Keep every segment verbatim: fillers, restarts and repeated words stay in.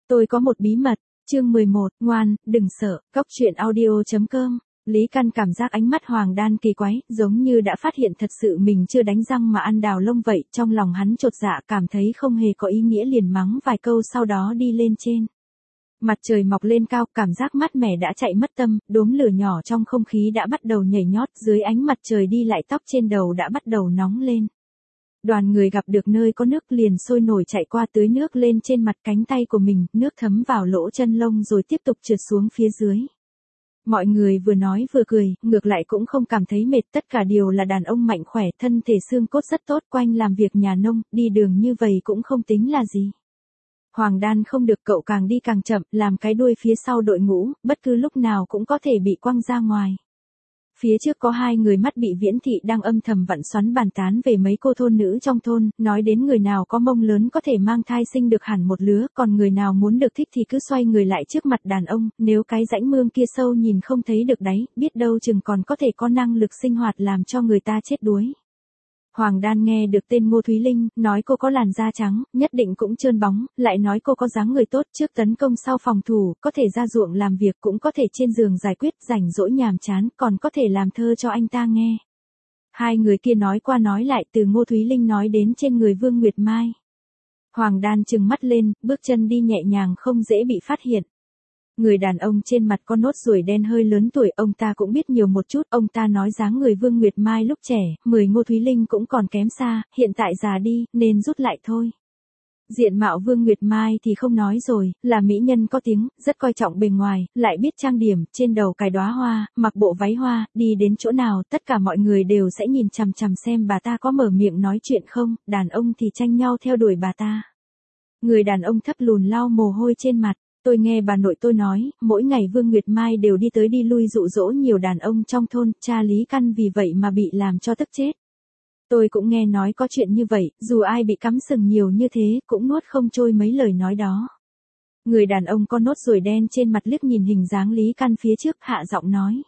Tôi có một bí mật, chương mười một, ngoan, đừng sợ, góc truyện audio chấm com. Lý Căn cảm giác ánh mắt Hoàng Đan kỳ quái, giống như đã phát hiện thật sự mình chưa đánh răng mà ăn đào lông vậy, trong lòng hắn chột dạ cảm thấy không hề có ý nghĩa liền mắng vài câu sau đó đi lên trên. Mặt trời mọc lên cao, cảm giác mát mẻ đã chạy mất tâm, đốm lửa nhỏ trong không khí đã bắt đầu nhảy nhót, dưới ánh mặt trời đi lại tóc trên đầu đã bắt đầu nóng lên. Đoàn người gặp được nơi có nước liền sôi nổi chạy qua tưới nước lên trên mặt cánh tay của mình, nước thấm vào lỗ chân lông rồi tiếp tục trượt xuống phía dưới. Mọi người vừa nói vừa cười, ngược lại cũng không cảm thấy mệt, tất cả đều là đàn ông mạnh khỏe, thân thể xương cốt rất tốt, quanh làm việc nhà nông, đi đường như vậy cũng không tính là gì. Hoàng Đan không được, cậu càng đi càng chậm, làm cái đuôi phía sau đội ngũ, bất cứ lúc nào cũng có thể bị quăng ra ngoài. Phía trước có hai người mắt bị Viễn Thị đang âm thầm vặn xoắn bàn tán về mấy cô thôn nữ trong thôn, nói đến người nào có mông lớn có thể mang thai sinh được hẳn một lứa, còn người nào muốn được thích thì cứ xoay người lại trước mặt đàn ông, nếu cái rãnh mương kia sâu nhìn không thấy được đáy, biết đâu chừng còn có thể có năng lực sinh hoạt làm cho người ta chết đuối. Hoàng Đan nghe được tên Ngô Thúy Linh, nói cô có làn da trắng, nhất định cũng trơn bóng, lại nói cô có dáng người tốt, trước tấn công sau phòng thủ, có thể ra ruộng làm việc, cũng có thể trên giường giải quyết, rảnh rỗi nhàm chán, còn có thể làm thơ cho anh ta nghe. Hai người kia nói qua nói lại, từ Ngô Thúy Linh nói đến trên người Vương Nguyệt Mai. Hoàng Đan trừng mắt lên, bước chân đi nhẹ nhàng không dễ bị phát hiện. Người đàn ông trên mặt có nốt ruồi đen hơi lớn tuổi, ông ta cũng biết nhiều một chút, ông ta nói dáng người Vương Nguyệt Mai lúc trẻ, mười Ngô Thúy Linh cũng còn kém xa, hiện tại già đi, nên rút lại thôi. Diện mạo Vương Nguyệt Mai thì không nói rồi, là mỹ nhân có tiếng, rất coi trọng bề ngoài, lại biết trang điểm, trên đầu cài đóa hoa, mặc bộ váy hoa, đi đến chỗ nào, tất cả mọi người đều sẽ nhìn chằm chằm xem bà ta có mở miệng nói chuyện không, đàn ông thì tranh nhau theo đuổi bà ta. Người đàn ông thấp lùn lau mồ hôi trên mặt. Tôi nghe bà nội tôi nói, mỗi ngày Vương Nguyệt Mai đều đi tới đi lui dụ dỗ nhiều đàn ông trong thôn, cha Lý Căn vì vậy mà bị làm cho tức chết. Tôi cũng nghe nói có chuyện như vậy, dù ai bị cắm sừng nhiều như thế, cũng nuốt không trôi mấy lời nói đó. Người đàn ông có nốt ruồi đen trên mặt liếc nhìn hình dáng Lý Căn phía trước, hạ giọng nói.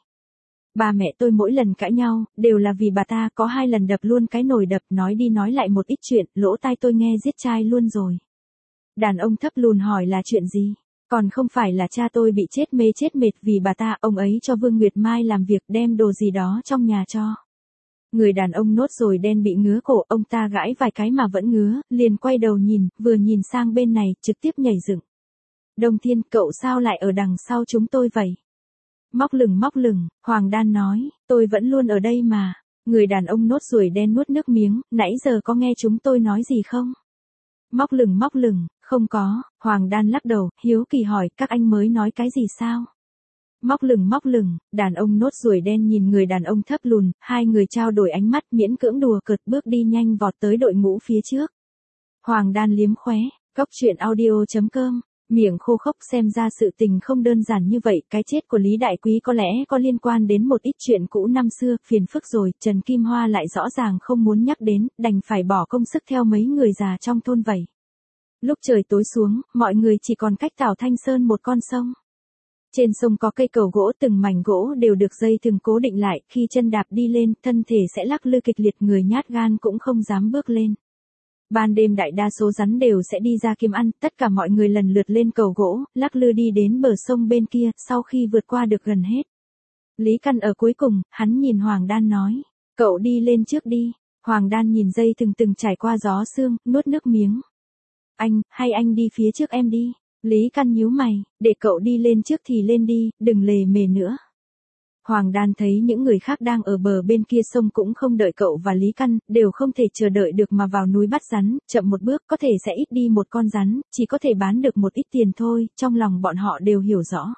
Ba mẹ tôi mỗi lần cãi nhau, đều là vì bà ta, có hai lần đập luôn cái nồi đập, nói đi nói lại một ít chuyện, lỗ tai tôi nghe giết chai luôn rồi. Đàn ông thấp lùn hỏi là chuyện gì? Còn không phải là cha tôi bị chết mê chết mệt vì bà ta, ông ấy cho Vương Nguyệt Mai làm việc đem đồ gì đó trong nhà cho. Người đàn ông nốt rồi đen bị ngứa cổ, ông ta gãi vài cái mà vẫn ngứa, liền quay đầu nhìn, vừa nhìn sang bên này, trực tiếp nhảy dựng. Đông Thiên, cậu sao lại ở đằng sau chúng tôi vậy? Móc lửng móc lửng, Hoàng Đan nói, tôi vẫn luôn ở đây mà. Người đàn ông nốt ruồi đen nuốt nước miếng, nãy giờ có nghe chúng tôi nói gì không? Móc lửng móc lửng, không có, Hoàng Đan lắc đầu, hiếu kỳ hỏi, các anh mới nói cái gì sao? Móc lửng móc lửng, đàn ông nốt ruồi đen nhìn người đàn ông thấp lùn, hai người trao đổi ánh mắt miễn cưỡng đùa cợt bước đi nhanh vọt tới đội ngũ phía trước. Hoàng Đan liếm khóe, góc truyện audio chấm com, miệng khô khốc xem ra sự tình không đơn giản như vậy, cái chết của Lý Đại Quý có lẽ có liên quan đến một ít chuyện cũ năm xưa, phiền phức rồi, Trần Kim Hoa lại rõ ràng không muốn nhắc đến, đành phải bỏ công sức theo mấy người già trong thôn vậy. Lúc trời tối xuống, mọi người chỉ còn cách Tảo Thanh Sơn một con sông. Trên sông có cây cầu gỗ, từng mảnh gỗ đều được dây thừng cố định lại, khi chân đạp đi lên, thân thể sẽ lắc lư kịch liệt, người nhát gan cũng không dám bước lên. Ban đêm đại đa số rắn đều sẽ đi ra kiếm ăn, tất cả mọi người lần lượt lên cầu gỗ, lắc lư đi đến bờ sông bên kia, sau khi vượt qua được gần hết. Lý Căn ở cuối cùng, hắn nhìn Hoàng Đan nói, cậu đi lên trước đi. Hoàng Đan nhìn dây thừng từng trải qua gió sương, nuốt nước miếng. Anh, hay anh đi phía trước em đi. Lý Căn nhíu mày, để cậu đi lên trước thì lên đi, đừng lề mề nữa. Hoàng Đan thấy những người khác đang ở bờ bên kia sông cũng không đợi cậu và Lý Căn, đều không thể chờ đợi được mà vào núi bắt rắn, chậm một bước có thể sẽ ít đi một con rắn, chỉ có thể bán được một ít tiền thôi, trong lòng bọn họ đều hiểu rõ.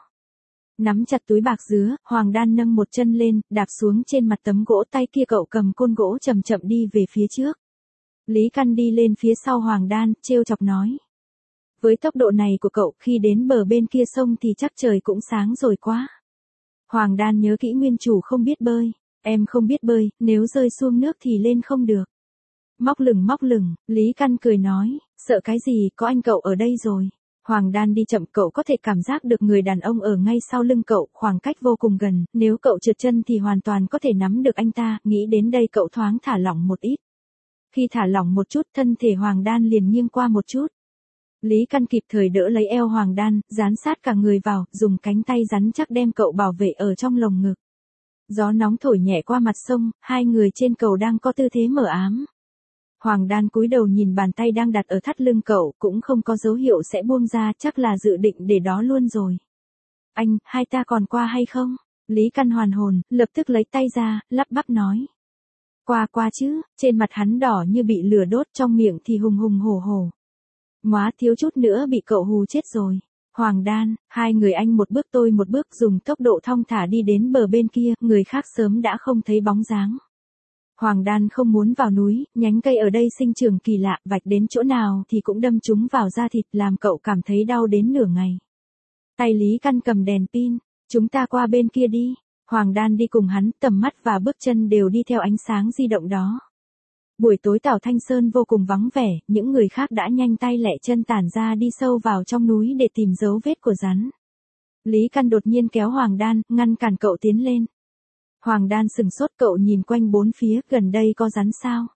Nắm chặt túi bạc dứa, Hoàng Đan nâng một chân lên, đạp xuống trên mặt tấm gỗ, tay kia cậu cầm côn gỗ chậm chậm đi về phía trước. Lý Căn đi lên phía sau Hoàng Đan, trêu chọc nói. Với tốc độ này của cậu, khi đến bờ bên kia sông thì chắc trời cũng sáng rồi quá. Hoàng Đan nhớ kỹ nguyên chủ không biết bơi. Em không biết bơi, nếu rơi xuống nước thì lên không được. Móc lửng móc lửng, Lý Căn cười nói, sợ cái gì, có anh cậu ở đây rồi. Hoàng Đan đi chậm, cậu có thể cảm giác được người đàn ông ở ngay sau lưng cậu, khoảng cách vô cùng gần, nếu cậu trượt chân thì hoàn toàn có thể nắm được anh ta, nghĩ đến đây cậu thoáng thả lỏng một ít. Khi thả lỏng một chút, thân thể Hoàng Đan liền nghiêng qua một chút. Lý Căn kịp thời đỡ lấy eo Hoàng Đan, dán sát cả người vào, dùng cánh tay rắn chắc đem cậu bảo vệ ở trong lồng ngực. Gió nóng thổi nhẹ qua mặt sông, hai người trên cầu đang có tư thế mờ ám. Hoàng Đan cúi đầu nhìn bàn tay đang đặt ở thắt lưng cậu, cũng không có dấu hiệu sẽ buông ra, chắc là dự định để đó luôn rồi. Anh, hai ta còn qua hay không? Lý Căn hoàn hồn, lập tức lấy tay ra, lắp bắp nói. Qua qua chứ, trên mặt hắn đỏ như bị lửa đốt, trong miệng thì hùng hùng hổ hổ. Móa thiếu chút nữa bị cậu hù chết rồi. Hoàng Đan, hai người anh một bước tôi một bước dùng tốc độ thong thả đi đến bờ bên kia, người khác sớm đã không thấy bóng dáng. Hoàng Đan không muốn vào núi, nhánh cây ở đây sinh trưởng kỳ lạ, vạch đến chỗ nào thì cũng đâm chúng vào da thịt làm cậu cảm thấy đau đến nửa ngày. Tay Lý Căn cầm đèn pin, chúng ta qua bên kia đi. Hoàng Đan đi cùng hắn, tầm mắt và bước chân đều đi theo ánh sáng di động đó. Buổi tối Tảo Thanh Sơn vô cùng vắng vẻ, những người khác đã nhanh tay lẹ chân tản ra đi sâu vào trong núi để tìm dấu vết của rắn. Lý Căn đột nhiên kéo Hoàng Đan, ngăn cản cậu tiến lên. Hoàng Đan sừng sốt, cậu nhìn quanh bốn phía, gần đây có rắn sao?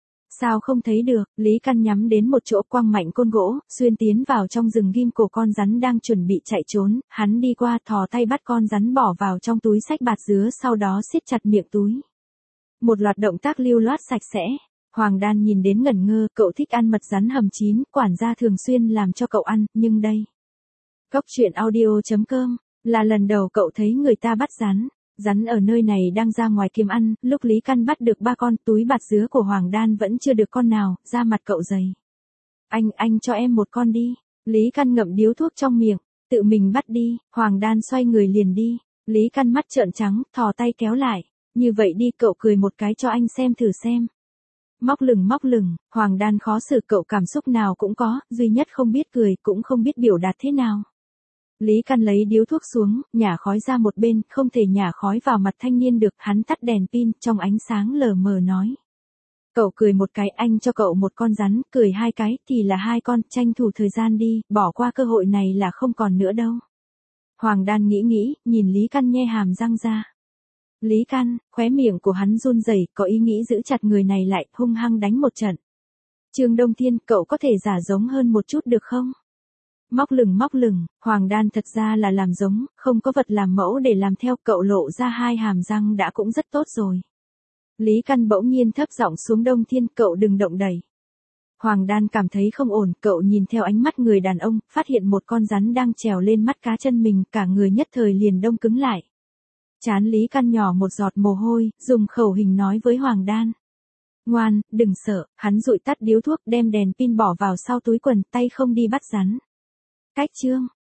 Sao không thấy được? Lý Căn nhắm đến một chỗ, quăng mạnh côn gỗ, xuyên tiến vào trong rừng ghim cổ con rắn đang chuẩn bị chạy trốn, hắn đi qua thò tay bắt con rắn bỏ vào trong túi xách bạt dứa, sau đó siết chặt miệng túi. Một loạt động tác lưu loát sạch sẽ. Hoàng Đan nhìn đến ngẩn ngơ, cậu thích ăn mật rắn hầm chín, quản gia thường xuyên làm cho cậu ăn, nhưng đây. Cốc truyện audio chấm com, là lần đầu cậu thấy người ta bắt rắn. Rắn ở nơi này đang ra ngoài kiếm ăn, lúc Lý Căn bắt được ba con, túi bạt dứa của Hoàng Đan vẫn chưa được con nào, da mặt cậu dày. Anh, anh cho em một con đi. Lý Căn ngậm điếu thuốc trong miệng, tự mình bắt đi. Hoàng Đan xoay người liền đi. Lý Căn mắt trợn trắng, thò tay kéo lại. Như vậy đi, cậu cười một cái cho anh xem thử xem. Móc lửng móc lửng, Hoàng Đan khó xử, cậu cảm xúc nào cũng có, duy nhất không biết cười, cũng không biết biểu đạt thế nào. Lý Căn lấy điếu thuốc xuống, nhả khói ra một bên, không thể nhả khói vào mặt thanh niên được, hắn tắt đèn pin, trong ánh sáng lờ mờ nói. Cậu cười một cái, anh cho cậu một con rắn, cười hai cái, thì là hai con, tranh thủ thời gian đi, bỏ qua cơ hội này là không còn nữa đâu. Hoàng Đan nghĩ nghĩ, nhìn Lý Căn nhe hàm răng ra. Lý Căn, khóe miệng của hắn run rẩy, có ý nghĩ giữ chặt người này lại, hung hăng đánh một trận. Trương Đông Thiên, cậu có thể giả giống hơn một chút được không? Móc lửng móc lửng, Hoàng Đan thật ra là làm giống, không có vật làm mẫu để làm theo, cậu lộ ra hai hàm răng đã cũng rất tốt rồi. Lý Căn bỗng nhiên thấp giọng xuống, Đông Thiên, cậu đừng động đẩy. Hoàng Đan cảm thấy không ổn, cậu nhìn theo ánh mắt người đàn ông, phát hiện một con rắn đang trèo lên mắt cá chân mình, cả người nhất thời liền đông cứng lại. Trán Lý Căn nhỏ một giọt mồ hôi, dùng khẩu hình nói với Hoàng Đan. Ngoan, đừng sợ, hắn dụi tắt điếu thuốc, đem đèn pin bỏ vào sau túi quần, tay không đi bắt rắn. Cách chương